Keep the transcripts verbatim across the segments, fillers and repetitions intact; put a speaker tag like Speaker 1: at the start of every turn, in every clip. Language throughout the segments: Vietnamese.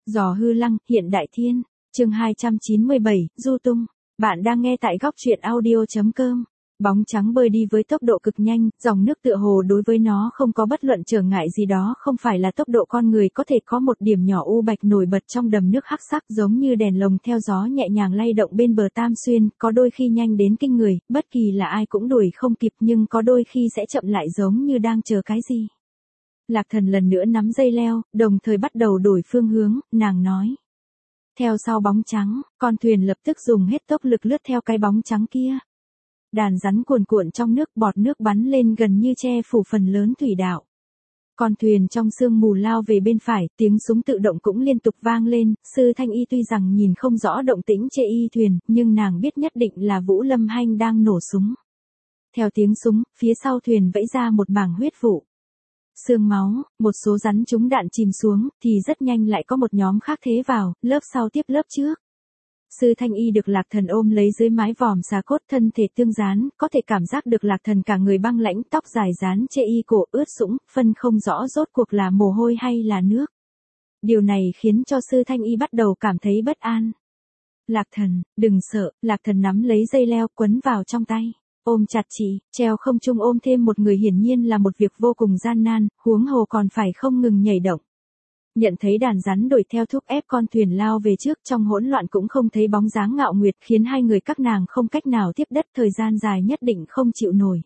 Speaker 1: Giò hư lăng, hiện đại thiên. Chương hai trăm chín mươi bảy, du tung. Bạn đang nghe tại góc truyện audio chấm com. Bóng trắng bơi đi với tốc độ cực nhanh, dòng nước tựa hồ đối với nó không có bất luận trở ngại gì, đó không phải là tốc độ con người có thể có. Một điểm nhỏ u bạch nổi bật trong đầm nước hắc sắc, giống như đèn lồng theo gió nhẹ nhàng lay động bên bờ Tam Xuyên, có đôi khi nhanh đến kinh người, bất kỳ là ai cũng đuổi không kịp, nhưng có đôi khi sẽ chậm lại giống như đang chờ cái gì. Lạc Thần lần nữa nắm dây leo, đồng thời bắt đầu đổi phương hướng, nàng nói. Theo sau bóng trắng, con thuyền lập tức dùng hết tốc lực lướt theo cái bóng trắng kia. Đàn rắn cuồn cuộn trong nước, bọt nước bắn lên gần như che phủ phần lớn thủy đạo. Con thuyền trong sương mù lao về bên phải, tiếng súng tự động cũng liên tục vang lên. Sư Thanh Y tuy rằng nhìn không rõ động tĩnh chê y thuyền, nhưng nàng biết nhất định là Vũ Lâm Hanh đang nổ súng. Theo tiếng súng, phía sau thuyền vẫy ra một mảng huyết vụ. Sương máu, một số rắn trúng đạn chìm xuống, thì rất nhanh lại có một nhóm khác thế vào, lớp sau tiếp lớp trước. Sư Thanh Y được Lạc Thần ôm lấy dưới mái vòm xà cốt, thân thể tương dán, có thể cảm giác được Lạc Thần cả người băng lãnh, tóc dài dán chê y cổ ướt sũng, phân không rõ rốt cuộc là mồ hôi hay là nước. Điều này khiến cho Sư Thanh Y bắt đầu cảm thấy bất an. Lạc Thần, đừng sợ. Lạc Thần nắm lấy dây leo quấn vào trong tay. Ôm chặt chị, treo không trung ôm thêm một người hiển nhiên là một việc vô cùng gian nan, huống hồ còn phải không ngừng nhảy động. Nhận thấy đàn rắn đuổi theo thúc ép con thuyền lao về trước, trong hỗn loạn cũng không thấy bóng dáng Ngạo Nguyệt, khiến hai người các nàng không cách nào tiếp đất, thời gian dài nhất định không chịu nổi.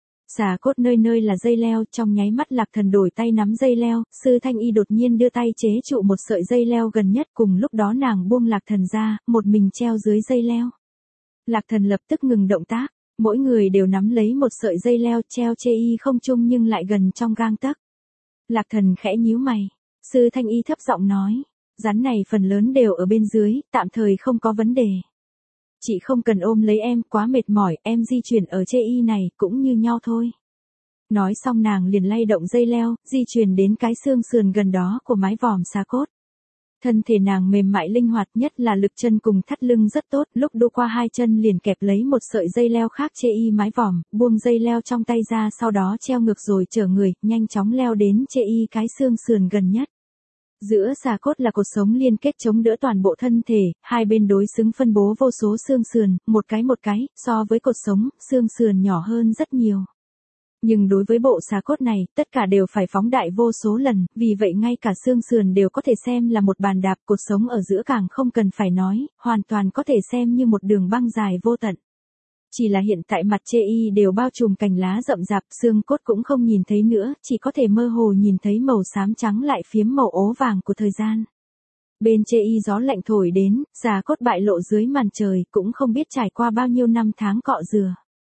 Speaker 1: Xà cốt nơi nơi là dây leo, trong nháy mắt Lạc Thần đổi tay nắm dây leo, Sư Thanh Y đột nhiên đưa tay chế trụ một sợi dây leo gần nhất, cùng lúc đó nàng buông Lạc Thần ra, một mình treo dưới dây leo. Lạc Thần lập tức ngừng động tác. Mỗi người đều nắm lấy một sợi dây leo, treo chê y không trung nhưng lại gần trong gang tấc. Lạc Thần khẽ nhíu mày. Sư Thanh Y thấp giọng nói. Rắn này phần lớn đều ở bên dưới, tạm thời không có vấn đề. Chị không cần ôm lấy em, quá mệt mỏi, em di chuyển ở chê y này, cũng như nhau thôi. Nói xong nàng liền lay động dây leo, di chuyển đến cái xương sườn gần đó của mái vòm xà cốt. Thân thể nàng mềm mại linh hoạt, nhất là lực chân cùng thắt lưng rất tốt, lúc đu qua hai chân liền kẹp lấy một sợi dây leo khác chê y mái vòm, buông dây leo trong tay ra, sau đó treo ngược rồi chở người, nhanh chóng leo đến chê y cái xương sườn gần nhất. Giữa xà cốt là cột sống liên kết chống đỡ toàn bộ thân thể, hai bên đối xứng phân bố vô số xương sườn, một cái một cái, so với cột sống, xương sườn nhỏ hơn rất nhiều. Nhưng đối với bộ xà cốt này, tất cả đều phải phóng đại vô số lần, vì vậy ngay cả xương sườn đều có thể xem là một bàn đạp, cột sống ở giữa càng không cần phải nói, hoàn toàn có thể xem như một đường băng dài vô tận. Chỉ là hiện tại mặt chê y đều bao trùm cành lá rậm rạp, xương cốt cũng không nhìn thấy nữa, chỉ có thể mơ hồ nhìn thấy màu xám trắng lại phiếm màu ố vàng của thời gian. Bên chê y gió lạnh thổi đến, xà cốt bại lộ dưới màn trời, cũng không biết trải qua bao nhiêu năm tháng cọ rửa.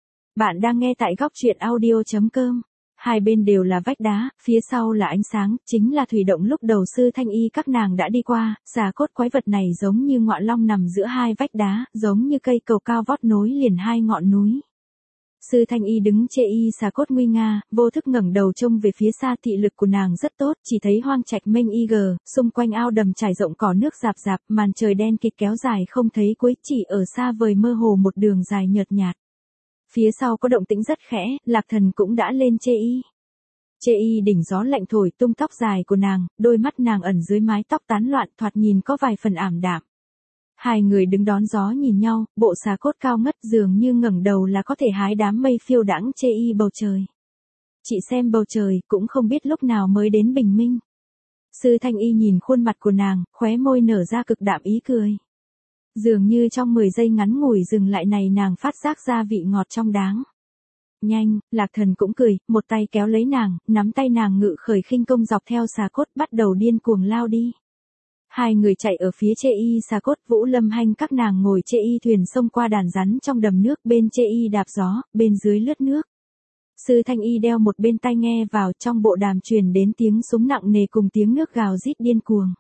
Speaker 1: Bạn đang nghe tại góc truyện audio chấm com. Hai bên đều là vách đá, phía sau là ánh sáng, chính là thủy động lúc đầu Sư Thanh Y các nàng đã đi qua. Xà cốt quái vật này giống như ngọa long nằm giữa hai vách đá, giống như cây cầu cao vót nối liền hai ngọn núi. Sư Thanh Y đứng chê y xà cốt nguy nga, vô thức ngẩng đầu trông về phía xa, thị lực của nàng rất tốt, chỉ thấy hoang trạch mênh y gờ, xung quanh ao đầm trải rộng cỏ nước rạp rạp, màn trời đen kịt kéo dài không thấy cuối, chỉ ở xa vời mơ hồ một đường dài nhợt nhạt. Phía sau có động tĩnh rất khẽ, Lạc Thần cũng đã lên chê y. Chê y đỉnh gió lạnh thổi tung tóc dài của nàng, đôi mắt nàng ẩn dưới mái tóc tán loạn, thoạt nhìn có vài phần ảm đạm. Hai người đứng đón gió nhìn nhau, bộ xà cốt cao ngất dường như ngẩng đầu là có thể hái đám mây phiêu đãng chê y bầu trời. Chị xem bầu trời, cũng không biết lúc nào mới đến bình minh. Sư Thanh Y nhìn khuôn mặt của nàng, khóe môi nở ra cực đạm ý cười. Dường như trong mười giây ngắn ngủi dừng lại này nàng phát giác ra vị ngọt trong đáng. Nhanh, Lạc Thần cũng cười, một tay kéo lấy nàng, nắm tay nàng ngự khởi khinh công dọc theo xà cốt bắt đầu điên cuồng lao đi. Hai người chạy ở phía chê y xà cốt, Vũ Lâm Hanh các nàng ngồi chê y thuyền xông qua đàn rắn trong đầm nước, bên chê y đạp gió, bên dưới lướt nước. Sư Thanh Y đeo một bên tai nghe vào, trong bộ đàm truyền đến tiếng súng nặng nề cùng tiếng nước gào rít điên cuồng.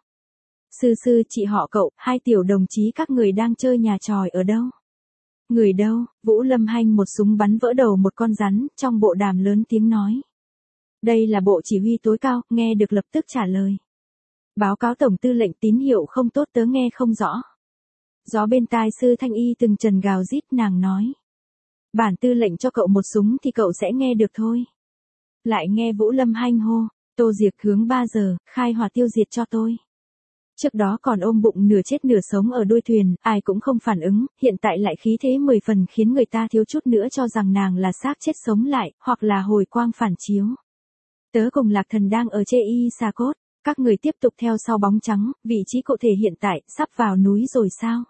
Speaker 1: Sư sư, chị họ Cậu, hai tiểu đồng chí các người đang chơi nhà tròi ở đâu? Người đâu? Vũ Lâm Hanh một súng bắn vỡ đầu một con rắn, trong bộ đàm lớn tiếng nói. Đây là bộ chỉ huy tối cao, nghe được lập tức trả lời. Báo cáo tổng tư lệnh, tín hiệu không tốt, tớ nghe không rõ. Gió bên tai Sư Thanh Y từng trần gào rít, nàng nói. Bản tư lệnh cho cậu một súng thì cậu sẽ nghe được thôi. Lại nghe Vũ Lâm Hanh hô, Tô Diệc hướng ba giờ, khai hỏa tiêu diệt cho tôi. Trước đó còn ôm bụng nửa chết nửa sống ở đuôi thuyền, ai cũng không phản ứng, hiện tại lại khí thế mười phần khiến người ta thiếu chút nữa cho rằng nàng là xác chết sống lại, hoặc là hồi quang phản chiếu. Tớ cùng Lạc Thần đang ở Chê Y Sa Cốt, các người tiếp tục theo sau bóng trắng, vị trí cụ thể hiện tại, sắp vào núi rồi sao?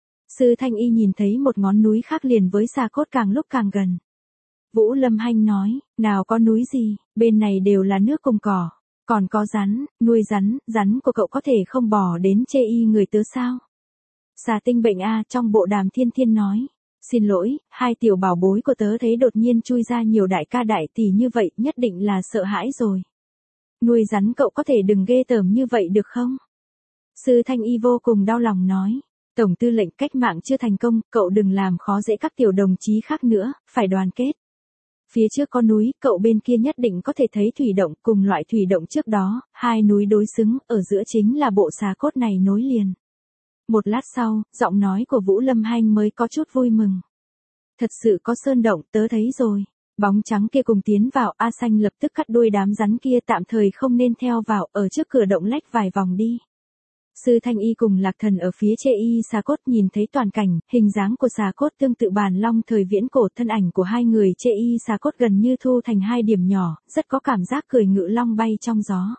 Speaker 1: Sư Thanh Y nhìn thấy một ngón núi khác liền với Sa Cốt càng lúc càng gần. Vũ Lâm Hanh nói, nào có núi gì, bên này đều là nước cùng cỏ. Còn có rắn, nuôi rắn, rắn của cậu có thể không bỏ đến Chê Y người tớ sao? Xà tinh bệnh a trong bộ đàm Thiên Thiên nói. Xin lỗi, hai tiểu bảo bối của tớ thấy đột nhiên chui ra nhiều đại ca đại tỷ như vậy nhất định là sợ hãi rồi. Nuôi rắn cậu có thể đừng ghê tởm như vậy được không? Sư Thanh Y vô cùng đau lòng nói. Tổng tư lệnh cách mạng chưa thành công, cậu đừng làm khó dễ các tiểu đồng chí khác nữa, phải đoàn kết. Phía trước có núi, cậu bên kia nhất định có thể thấy thủy động, cùng loại thủy động trước đó, hai núi đối xứng, ở giữa chính là bộ xà cốt này nối liền. Một lát sau, giọng nói của Vũ Lâm Hanh mới có chút vui mừng. Thật sự có sơn động, tớ thấy rồi. Bóng trắng kia cùng tiến vào, A Xanh lập tức cắt đuôi đám rắn kia tạm thời không nên theo vào, ở trước cửa động lách vài vòng đi. Sư Thanh Y cùng Lạc Thần ở phía Chê Y Sa Cốt nhìn thấy toàn cảnh, hình dáng của xà cốt tương tự bàn long thời viễn cổ, thân ảnh của hai người Chê Y Sa Cốt gần như thu thành hai điểm nhỏ, rất có cảm giác cười ngự long bay trong gió.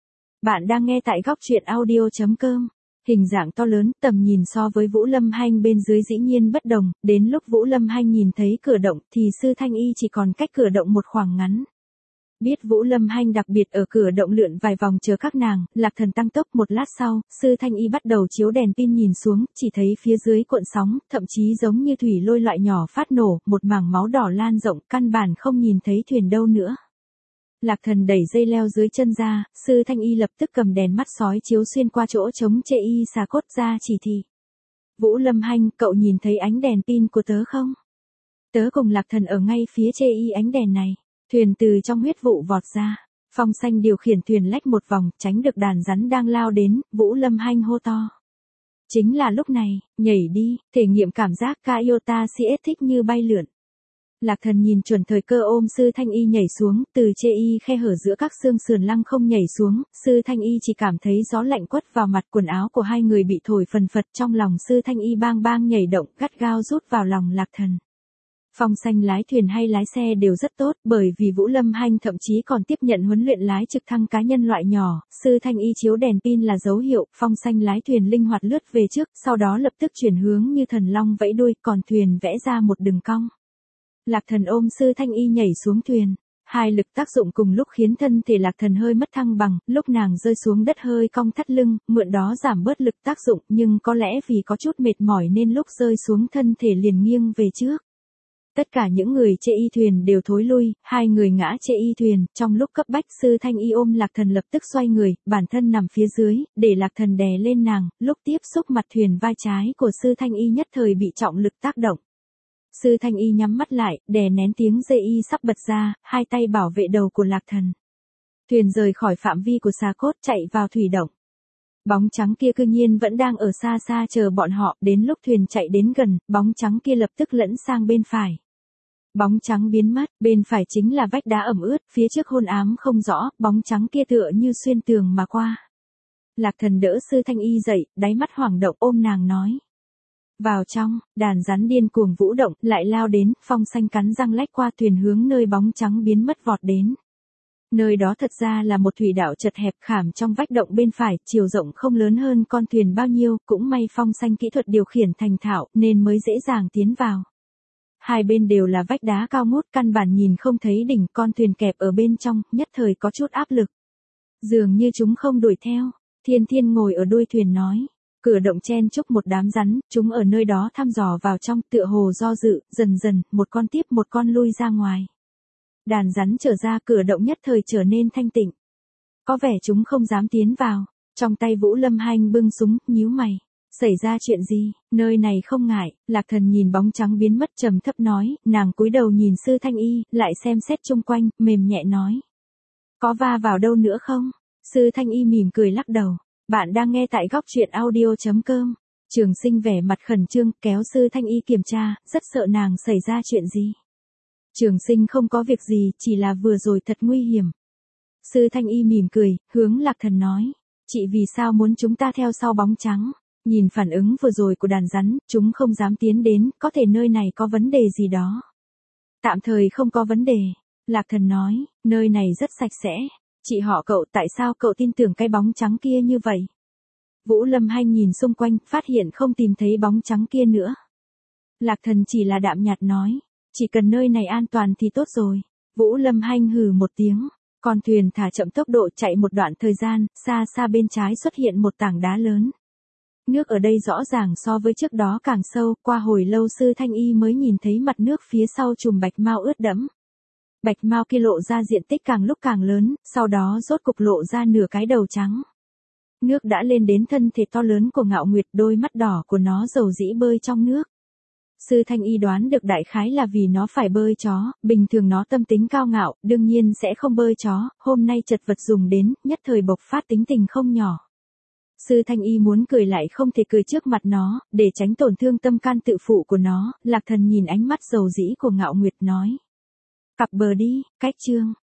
Speaker 1: Bạn đang nghe tại góc truyện audio chấm com. Hình dạng to lớn, tầm nhìn so với Vũ Lâm Hanh bên dưới dĩ nhiên bất đồng, đến lúc Vũ Lâm Hanh nhìn thấy cửa động thì Sư Thanh Y chỉ còn cách cửa động một khoảng ngắn. Biết Vũ Lâm Hanh đặc biệt ở cửa động lượn vài vòng chờ các nàng, Lạc Thần tăng tốc một lát sau, Sư Thanh Y bắt đầu chiếu đèn pin nhìn xuống, chỉ thấy phía dưới cuộn sóng, thậm chí giống như thủy lôi loại nhỏ phát nổ, một mảng máu đỏ lan rộng, căn bản không nhìn thấy thuyền đâu nữa. Lạc Thần đẩy dây leo dưới chân ra, Sư Thanh Y lập tức cầm đèn mắt sói chiếu xuyên qua chỗ trống Chê Y Sa Cốt ra chỉ thị. Vũ Lâm Hanh, cậu nhìn thấy ánh đèn pin của tớ không? Tớ cùng Lạc Thần ở ngay phía Chê Y ánh đèn này. Thuyền từ trong huyết vụ vọt ra. Phong Xanh điều khiển thuyền lách một vòng, tránh được đàn rắn đang lao đến, Vũ Lâm Hanh hô to. Chính là lúc này, nhảy đi, thể nghiệm cảm giác Kaiota xê ét thích như bay lượn. Lạc Thần nhìn chuẩn thời cơ ôm Sư Thanh Y nhảy xuống, từ Chê Y khe hở giữa các xương sườn lăng không nhảy xuống, Sư Thanh Y chỉ cảm thấy gió lạnh quất vào mặt, quần áo của hai người bị thổi phần phật, trong lòng Sư Thanh Y bang bang nhảy động, gắt gao rút vào lòng Lạc Thần. Phong Xanh lái thuyền hay lái xe đều rất tốt, bởi vì Vũ Lâm Hanh thậm chí còn tiếp nhận huấn luyện lái trực thăng cá nhân loại nhỏ, Sư Thanh Y chiếu đèn pin là dấu hiệu, Phong Xanh lái thuyền linh hoạt lướt về trước, sau đó lập tức chuyển hướng như thần long vẫy đuôi, còn thuyền vẽ ra một đường cong. Lạc Thần ôm Sư Thanh Y nhảy xuống thuyền, hai lực tác dụng cùng lúc khiến thân thể Lạc Thần hơi mất thăng bằng, lúc nàng rơi xuống đất hơi cong thắt lưng, mượn đó giảm bớt lực tác dụng, nhưng có lẽ vì có chút mệt mỏi nên lúc rơi xuống thân thể liền nghiêng về trước. Tất cả những người Chê Y thuyền đều thối lui, hai người ngã Chê Y thuyền, trong lúc cấp bách Sư Thanh Y ôm Lạc Thần lập tức xoay người, bản thân nằm phía dưới, để Lạc Thần đè lên nàng, lúc tiếp xúc mặt thuyền vai trái của Sư Thanh Y nhất thời bị trọng lực tác động. Sư Thanh Y nhắm mắt lại, đè nén tiếng dê y sắp bật ra, hai tay bảo vệ đầu của Lạc Thần. Thuyền rời khỏi phạm vi của xà cốt chạy vào thủy động. Bóng trắng kia cư nhiên vẫn đang ở xa xa chờ bọn họ, đến lúc thuyền chạy đến gần, bóng trắng kia lập tức lẫn sang bên phải. Bóng trắng biến mất, bên phải chính là vách đá ẩm ướt, phía trước hôn ám không rõ, bóng trắng kia tựa như xuyên tường mà qua. Lạc Thần đỡ Sư Thanh Y dậy, đáy mắt hoảng động ôm nàng nói. Vào trong, đàn rắn điên cuồng vũ động, lại lao đến, Phong Xanh cắn răng lách qua thuyền hướng nơi bóng trắng biến mất vọt đến. Nơi đó thật ra là một thủy đạo chật hẹp khảm trong vách động bên phải, chiều rộng không lớn hơn con thuyền bao nhiêu, cũng may Phong Xanh kỹ thuật điều khiển thành thạo nên mới dễ dàng tiến vào. Hai bên đều là vách đá cao ngút, căn bản nhìn không thấy đỉnh, con thuyền kẹp ở bên trong, nhất thời có chút áp lực. Dường như chúng không đuổi theo, Thiên Thiên ngồi ở đuôi thuyền nói. Cửa động chen chúc một đám rắn, chúng ở nơi đó thăm dò vào trong, tựa hồ do dự, dần dần, một con tiếp một con lui ra ngoài. Đàn rắn trở ra, cửa động nhất thời trở nên thanh tịnh. Có vẻ chúng không dám tiến vào. Trong tay Vũ Lâm Hanh bưng súng, nhíu mày. Xảy ra chuyện gì, nơi này không ngại. Lạc Thần nhìn bóng trắng biến mất trầm thấp nói, nàng cúi đầu nhìn Sư Thanh Y, lại xem xét chung quanh, mềm nhẹ nói. Có va vào đâu nữa không? Sư Thanh Y mỉm cười lắc đầu. Bạn đang nghe tại góc truyện audio chấm com. Trường Sinh vẻ mặt khẩn trương, kéo Sư Thanh Y kiểm tra, rất sợ nàng xảy ra chuyện gì. Trường Sinh không có việc gì, chỉ là vừa rồi thật nguy hiểm. Sư Thanh Y mỉm cười, hướng Lạc Thần nói. Chị vì sao muốn chúng ta theo sau bóng trắng? Nhìn phản ứng vừa rồi của đàn rắn, chúng không dám tiến đến, có thể nơi này có vấn đề gì đó. Tạm thời không có vấn đề. Lạc Thần nói, nơi này rất sạch sẽ. Chị họ cậu, tại sao cậu tin tưởng cái bóng trắng kia như vậy? Vũ Lâm Hanh nhìn xung quanh, phát hiện không tìm thấy bóng trắng kia nữa. Lạc Thần chỉ là đạm nhạt nói, chỉ cần nơi này an toàn thì tốt rồi. Vũ Lâm Hanh hừ một tiếng, con thuyền thả chậm tốc độ chạy một đoạn thời gian, xa xa bên trái xuất hiện một tảng đá lớn. Nước ở đây rõ ràng so với trước đó càng sâu, qua hồi lâu Sư Thanh Y mới nhìn thấy mặt nước phía sau chùm bạch mao ướt đẫm. Bạch mao kia lộ ra diện tích càng lúc càng lớn, sau đó rốt cục lộ ra nửa cái đầu trắng. Nước đã lên đến thân thể to lớn của Ngạo Nguyệt, đôi mắt đỏ của nó dầu dĩ bơi trong nước. Sư Thanh Y đoán được đại khái là vì nó phải bơi chó, bình thường nó tâm tính cao ngạo, đương nhiên sẽ không bơi chó, hôm nay chật vật dùng đến, nhất thời bộc phát tính tình không nhỏ. Sư Thanh Y muốn cười lại không thể cười trước mặt nó, để tránh tổn thương tâm can tự phụ của nó, Lạc Thần nhìn ánh mắt dầu dĩ của Ngạo Nguyệt nói. Cặp bờ đi, cách chương.